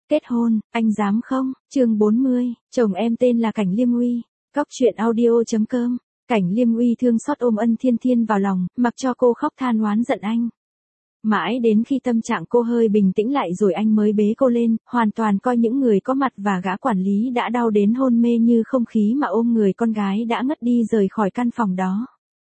Kết hôn, anh dám không? Chương 40, chồng em tên là Cảnh Liêm Uy. Góc truyện audio.com. Cảnh Liêm Uy thương xót ôm Ân Thiên Thiên vào lòng, mặc cho cô khóc than oán giận anh. Mãi đến khi tâm trạng cô hơi bình tĩnh lại rồi anh mới bế cô lên, hoàn toàn coi những người có mặt và gã quản lý đã đau đến hôn mê như không khí mà ôm người con gái đã ngất đi rời khỏi căn phòng đó.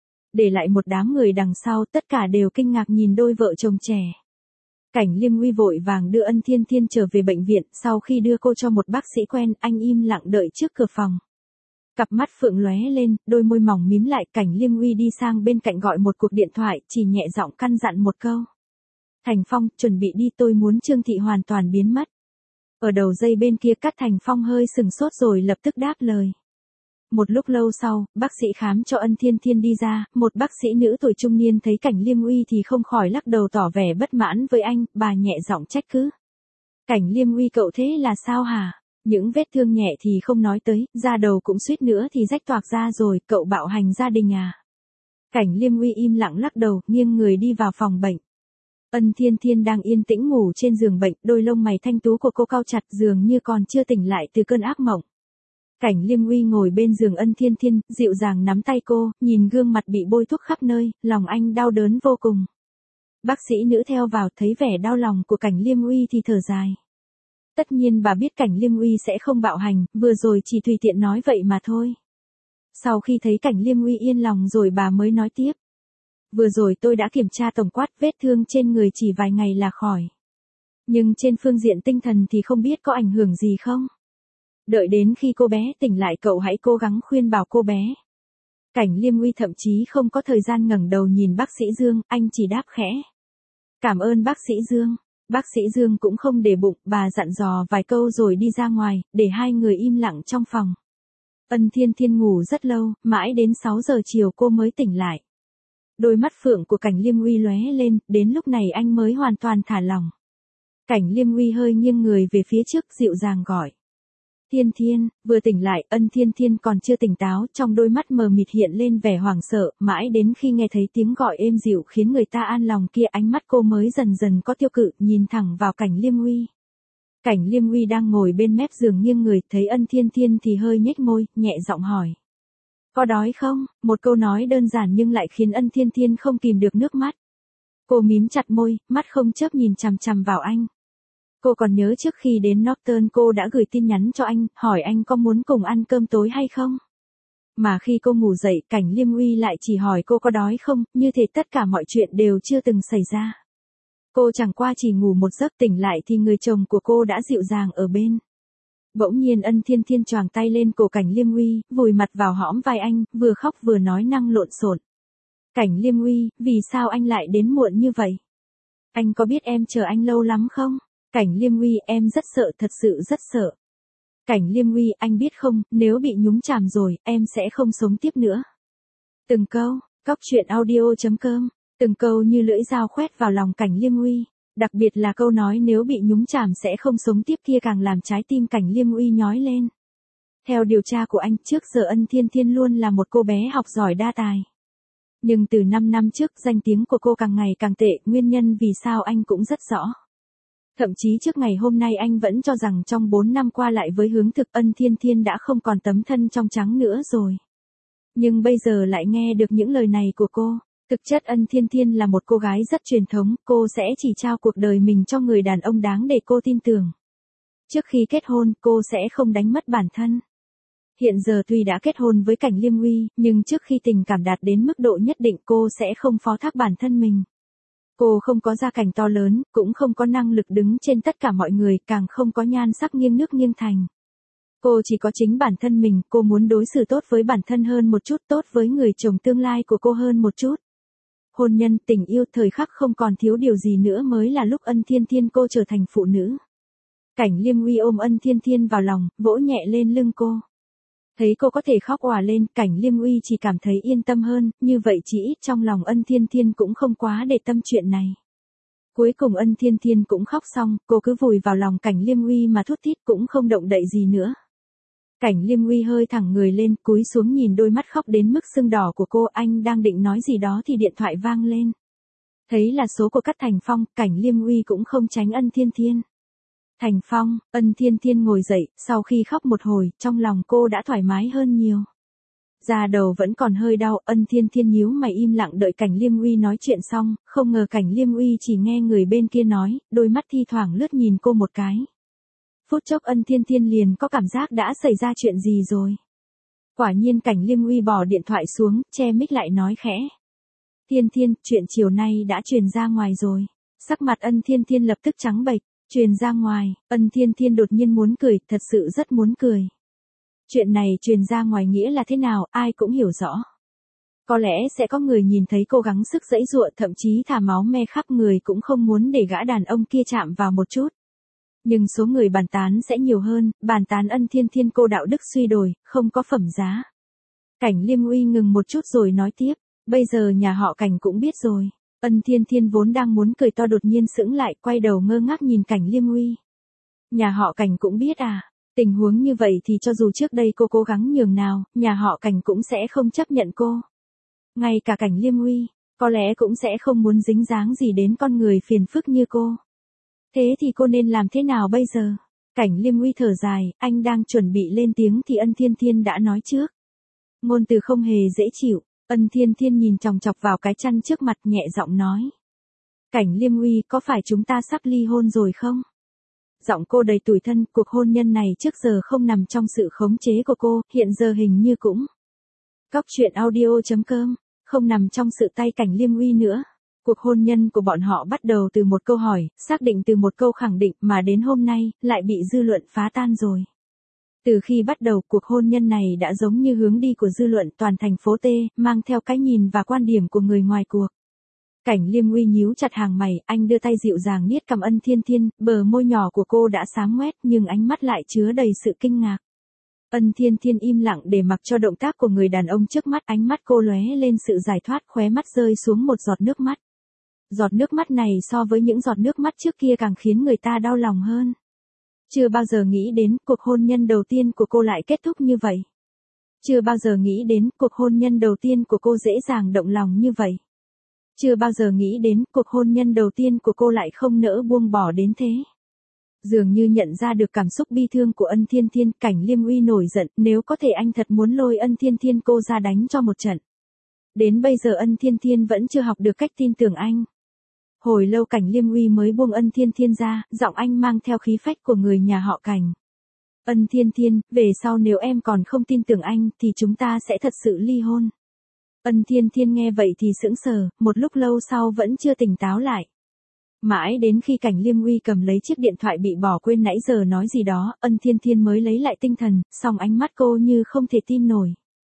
Để lại một đám người đằng sau, tất cả đều kinh ngạc nhìn đôi vợ chồng trẻ. Cảnh Liêm Uy vội vàng đưa Ân Thiên Thiên trở về bệnh viện, sau khi đưa cô cho một bác sĩ quen, anh im lặng đợi trước cửa phòng. Cặp mắt phượng lóe lên, đôi môi mỏng mím lại, Cảnh Liêm Uy đi sang bên cạnh gọi một cuộc điện thoại, chỉ nhẹ giọng căn dặn một câu. Thành Phong, chuẩn bị đi, tôi muốn Trương Thị hoàn toàn biến mất. Ở đầu dây bên kia Cát Thành Phong hơi sừng sốt rồi lập tức đáp lời. Một lúc lâu sau, bác sĩ khám cho Ân Thiên Thiên đi ra, một bác sĩ nữ tuổi trung niên thấy Cảnh Liêm Uy thì không khỏi lắc đầu tỏ vẻ bất mãn với anh, bà nhẹ giọng trách cứ. Cảnh Liêm Uy cậu thế là sao hả? Những vết thương nhẹ thì không nói tới, da đầu cũng suýt nữa thì rách toạc ra rồi, cậu bạo hành gia đình à? Cảnh Liêm Uy im lặng lắc đầu, nghiêng người đi vào phòng bệnh. Ân Thiên Thiên đang yên tĩnh ngủ trên giường bệnh, đôi lông mày thanh tú của cô cau chặt dường như còn chưa tỉnh lại từ cơn ác mộng. Cảnh Liêm Uy ngồi bên giường Ân Thiên Thiên, dịu dàng nắm tay cô, nhìn gương mặt bị bôi thuốc khắp nơi, lòng anh đau đớn vô cùng. Bác sĩ nữ theo vào thấy vẻ đau lòng của Cảnh Liêm Uy thì thở dài. Tất nhiên bà biết Cảnh Liêm Uy sẽ không bạo hành, vừa rồi chỉ tùy tiện nói vậy mà thôi. Sau khi thấy Cảnh Liêm Uy yên lòng rồi bà mới nói tiếp. Vừa rồi tôi đã kiểm tra tổng quát, vết thương trên người chỉ vài ngày là khỏi. Nhưng trên phương diện tinh thần thì không biết có ảnh hưởng gì không? Đợi đến khi cô bé tỉnh lại cậu hãy cố gắng khuyên bảo cô bé. Cảnh Liêm Uy thậm chí không có thời gian ngẩng đầu nhìn bác sĩ Dương, anh chỉ đáp khẽ. Cảm ơn bác sĩ Dương. Bác sĩ Dương cũng không để bụng, bà dặn dò vài câu rồi đi ra ngoài, để hai người im lặng trong phòng. Ân Thiên Thiên ngủ rất lâu, mãi đến 6 giờ chiều cô mới tỉnh lại. Đôi mắt phượng của Cảnh Liêm Uy lóe lên, đến lúc này anh mới hoàn toàn thả lỏng. Cảnh Liêm Uy hơi nghiêng người về phía trước, dịu dàng gọi. Thiên Thiên, vừa tỉnh lại, Ân Thiên Thiên còn chưa tỉnh táo, trong đôi mắt mờ mịt hiện lên vẻ hoảng sợ, mãi đến khi nghe thấy tiếng gọi êm dịu khiến người ta an lòng kia, ánh mắt cô mới dần dần có tiêu cự, nhìn thẳng vào Cảnh Liêm Uy. Cảnh Liêm Uy đang ngồi bên mép giường nghiêng người, thấy Ân Thiên Thiên thì hơi nhếch môi, nhẹ giọng hỏi. Có đói không? Một câu nói đơn giản nhưng lại khiến Ân Thiên Thiên không kìm được nước mắt. Cô mím chặt môi, mắt không chớp nhìn chằm chằm vào anh. Cô còn nhớ trước khi đến Norton cô đã gửi tin nhắn cho anh, hỏi anh có muốn cùng ăn cơm tối hay không? Mà khi cô ngủ dậy, Cảnh Liêm Uy lại chỉ hỏi cô có đói không, như thể tất cả mọi chuyện đều chưa từng xảy ra. Cô chẳng qua chỉ ngủ một giấc, tỉnh lại thì người chồng của cô đã dịu dàng ở bên. Bỗng nhiên Ân Thiên Thiên choàng tay lên cổ Cảnh Liêm Uy, vùi mặt vào hõm vai anh, vừa khóc vừa nói năng lộn xộn. Cảnh Liêm Uy, vì sao anh lại đến muộn như vậy? Anh có biết em chờ anh lâu lắm không? Cảnh Liêm Uy, em rất sợ, thật sự rất sợ. Cảnh Liêm Uy, anh biết không, nếu bị nhúng chàm rồi, em sẽ không sống tiếp nữa. Từng câu, góc truyện audio.com, từng câu như lưỡi dao khoét vào lòng Cảnh Liêm Uy. Đặc biệt là câu nói nếu bị nhúng chàm sẽ không sống tiếp kia càng làm trái tim Cảnh Liêm Uy nhói lên. Theo điều tra của anh, trước giờ Ân Thiên Thiên luôn là một cô bé học giỏi đa tài. Nhưng từ 5 năm trước, danh tiếng của cô càng ngày càng tệ, nguyên nhân vì sao anh cũng rất rõ. Thậm chí trước ngày hôm nay anh vẫn cho rằng trong 4 năm qua lại với hướng thực, Ân Thiên Thiên đã không còn tấm thân trong trắng nữa rồi. Nhưng bây giờ lại nghe được những lời này của cô. Thực chất Ân Thiên Thiên là một cô gái rất truyền thống, cô sẽ chỉ trao cuộc đời mình cho người đàn ông đáng để cô tin tưởng. Trước khi kết hôn, cô sẽ không đánh mất bản thân. Hiện giờ tuy đã kết hôn với Cảnh Liêm Uy, nhưng trước khi tình cảm đạt đến mức độ nhất định cô sẽ không phó thác bản thân mình. Cô không có gia cảnh to lớn, cũng không có năng lực đứng trên tất cả mọi người, càng không có nhan sắc nghiêng nước nghiêng thành. Cô chỉ có chính bản thân mình, cô muốn đối xử tốt với bản thân hơn một chút, tốt với người chồng tương lai của cô hơn một chút. Hôn nhân, tình yêu, thời khắc không còn thiếu điều gì nữa mới là lúc Ân Thiên Thiên cô trở thành phụ nữ. Cảnh Liêm Uy ôm Ân Thiên Thiên vào lòng, vỗ nhẹ lên lưng cô. Thấy cô có thể khóc òa lên, Cảnh Liêm Uy chỉ cảm thấy yên tâm hơn, như vậy chỉ ít trong lòng Ân Thiên Thiên cũng không quá để tâm chuyện này. Cuối cùng Ân Thiên Thiên cũng khóc xong, cô cứ vùi vào lòng Cảnh Liêm Uy mà thút thít cũng không động đậy gì nữa. Cảnh Liêm Uy hơi thẳng người lên, cúi xuống nhìn đôi mắt khóc đến mức sưng đỏ của cô, anh đang định nói gì đó thì điện thoại vang lên. Thấy là số của Cát Thành Phong, Cảnh Liêm Uy cũng không tránh Ân Thiên Thiên. Thành Phong, Ân Thiên Thiên ngồi dậy, sau khi khóc một hồi, trong lòng cô đã thoải mái hơn nhiều. Da đầu vẫn còn hơi đau, Ân Thiên Thiên nhíu mày im lặng đợi Cảnh Liêm Uy nói chuyện xong, không ngờ Cảnh Liêm Uy chỉ nghe người bên kia nói, đôi mắt thi thoảng lướt nhìn cô một cái. Phút chốc Ân Thiên Thiên liền có cảm giác đã xảy ra chuyện gì rồi. Quả nhiên Cảnh Liêm Uy bỏ điện thoại xuống, che mic lại nói khẽ. Thiên Thiên, chuyện chiều nay đã truyền ra ngoài rồi. Sắc mặt Ân Thiên Thiên lập tức trắng bệch, truyền ra ngoài, Ân Thiên Thiên đột nhiên muốn cười, thật sự rất muốn cười. Chuyện này truyền ra ngoài nghĩa là thế nào, ai cũng hiểu rõ. Có lẽ sẽ có người nhìn thấy cô gắng sức giãy giụa, thậm chí thả máu me khắp người cũng không muốn để gã đàn ông kia chạm vào một chút. Nhưng số người bàn tán sẽ nhiều hơn, bàn tán Ân Thiên Thiên cô đạo đức suy đồi, không có phẩm giá. Cảnh Liêm Uy ngừng một chút rồi nói tiếp, bây giờ nhà họ Cảnh cũng biết rồi. Ân Thiên Thiên vốn đang muốn cười to đột nhiên sững lại, quay đầu ngơ ngác nhìn Cảnh Liêm Uy. Nhà họ Cảnh cũng biết à? Tình huống như vậy thì cho dù trước đây cô cố gắng nhường nào, nhà họ Cảnh cũng sẽ không chấp nhận cô. Ngay cả Cảnh Liêm Uy, có lẽ cũng sẽ không muốn dính dáng gì đến con người phiền phức như cô. Thế thì cô nên làm thế nào bây giờ? Cảnh Liêm Uy thở dài, anh đang chuẩn bị lên tiếng thì Ân Thiên Thiên đã nói trước. Ngôn từ không hề dễ chịu, Ân Thiên Thiên nhìn chòng chọc vào cái chăn trước mặt nhẹ giọng nói. Cảnh Liêm Uy, có phải chúng ta sắp ly hôn rồi không? Giọng cô đầy tủi thân, cuộc hôn nhân này trước giờ không nằm trong sự khống chế của cô, hiện giờ hình như cũng. Cóc truyện audio.com, không nằm trong sự tay Cảnh Liêm Uy nữa. Cuộc hôn nhân của bọn họ bắt đầu từ một câu hỏi, xác định từ một câu khẳng định mà đến hôm nay, lại bị dư luận phá tan rồi. Từ khi bắt đầu, cuộc hôn nhân này đã giống như hướng đi của dư luận toàn thành phố T, mang theo cái nhìn và quan điểm của người ngoài cuộc. Cảnh Liêm Uy nhíu chặt hàng mày, anh đưa tay dịu dàng niết cầm Ân Thiên Thiên, bờ môi nhỏ của cô đã xám ngoét nhưng ánh mắt lại chứa đầy sự kinh ngạc. Ân Thiên Thiên im lặng để mặc cho động tác của người đàn ông trước mắt, ánh mắt cô lóe lên sự giải thoát, khóe mắt rơi xuống một giọt nước mắt. Giọt nước mắt này so với những giọt nước mắt trước kia càng khiến người ta đau lòng hơn. Chưa bao giờ nghĩ đến cuộc hôn nhân đầu tiên của cô lại kết thúc như vậy. Chưa bao giờ nghĩ đến cuộc hôn nhân đầu tiên của cô dễ dàng động lòng như vậy. Chưa bao giờ nghĩ đến cuộc hôn nhân đầu tiên của cô lại không nỡ buông bỏ đến thế. Dường như nhận ra được cảm xúc bi thương của Ân Thiên Thiên, Cảnh Liêm Uy nổi giận, nếu có thể anh thật muốn lôi Ân Thiên Thiên cô ra đánh cho một trận. Đến bây giờ Ân Thiên Thiên vẫn chưa học được cách tin tưởng anh. Hồi lâu Cảnh Liêm Uy mới buông Ân Thiên Thiên ra, giọng anh mang theo khí phách của người nhà họ Cảnh. Ân Thiên Thiên, về sau nếu em còn không tin tưởng anh thì chúng ta sẽ thật sự ly hôn. Ân Thiên Thiên nghe vậy thì sững sờ, một lúc lâu sau vẫn chưa tỉnh táo lại. Mãi đến khi Cảnh Liêm Uy cầm lấy chiếc điện thoại bị bỏ quên nãy giờ nói gì đó, Ân Thiên Thiên mới lấy lại tinh thần, song ánh mắt cô như không thể tin nổi.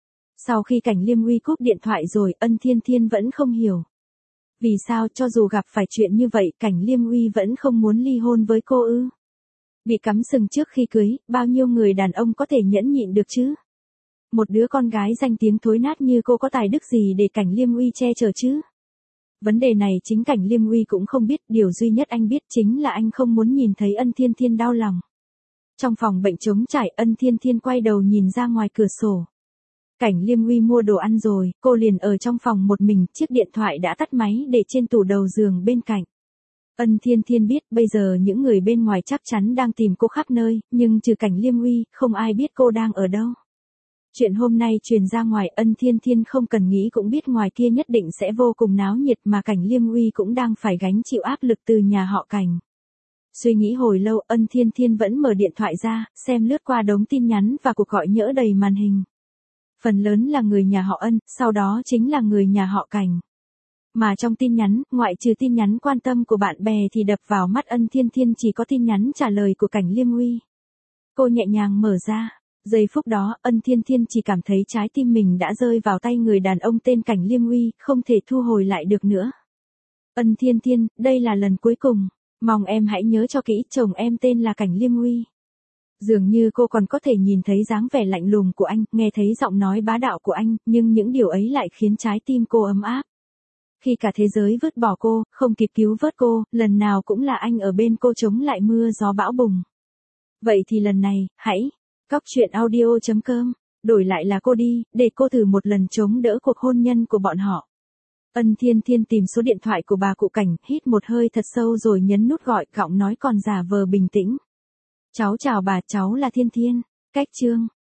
Sau khi Cảnh Liêm Uy cúp điện thoại rồi, Ân Thiên Thiên vẫn không hiểu. Vì sao cho dù gặp phải chuyện như vậy, Cảnh Liêm Uy vẫn không muốn ly hôn với cô ư? Bị cắm sừng trước khi cưới, bao nhiêu người đàn ông có thể nhẫn nhịn được chứ? Một đứa con gái danh tiếng thối nát như cô có tài đức gì để Cảnh Liêm Uy che chở chứ? Vấn đề này chính Cảnh Liêm Uy cũng không biết, điều duy nhất anh biết chính là anh không muốn nhìn thấy Ân Thiên Thiên đau lòng. Trong phòng bệnh trống trải, Ân Thiên Thiên quay đầu nhìn ra ngoài cửa sổ. Cảnh Liêm Uy mua đồ ăn rồi, cô liền ở trong phòng một mình, chiếc điện thoại đã tắt máy để trên tủ đầu giường bên cạnh. Ân Thiên Thiên biết bây giờ những người bên ngoài chắc chắn đang tìm cô khắp nơi, nhưng trừ Cảnh Liêm Uy, không ai biết cô đang ở đâu. Chuyện hôm nay truyền ra ngoài, Ân Thiên Thiên không cần nghĩ cũng biết ngoài kia nhất định sẽ vô cùng náo nhiệt, mà Cảnh Liêm Uy cũng đang phải gánh chịu áp lực từ nhà họ Cảnh. Suy nghĩ hồi lâu, Ân Thiên Thiên vẫn mở điện thoại ra, xem lướt qua đống tin nhắn và cuộc gọi nhỡ đầy màn hình. Phần lớn là người nhà họ Ân, sau đó chính là người nhà họ Cảnh. Mà trong tin nhắn, ngoại trừ tin nhắn quan tâm của bạn bè thì đập vào mắt Ân Thiên Thiên chỉ có tin nhắn trả lời của Cảnh Liêm Uy. Cô nhẹ nhàng mở ra. Giây phút đó, Ân Thiên Thiên chỉ cảm thấy trái tim mình đã rơi vào tay người đàn ông tên Cảnh Liêm Uy, không thể thu hồi lại được nữa. Ân Thiên Thiên, đây là lần cuối cùng. Mong em hãy nhớ cho kỹ, chồng em tên là Cảnh Liêm Uy. Dường như cô còn có thể nhìn thấy dáng vẻ lạnh lùng của anh, nghe thấy giọng nói bá đạo của anh, nhưng những điều ấy lại khiến trái tim cô ấm áp. Khi cả thế giới vứt bỏ cô, không kịp cứu vớt cô, lần nào cũng là anh ở bên cô chống lại mưa gió bão bùng. Vậy thì lần này, hãy cóc truyện audio.com, đổi lại là cô đi, để cô thử một lần chống đỡ cuộc hôn nhân của bọn họ. Ân Thiên Thiên tìm số điện thoại của bà cụ Cảnh, hít một hơi thật sâu rồi nhấn nút gọi, giọng nói còn giả vờ bình tĩnh. Cháu chào bà, cháu là Thiên Thiên. Cách chương.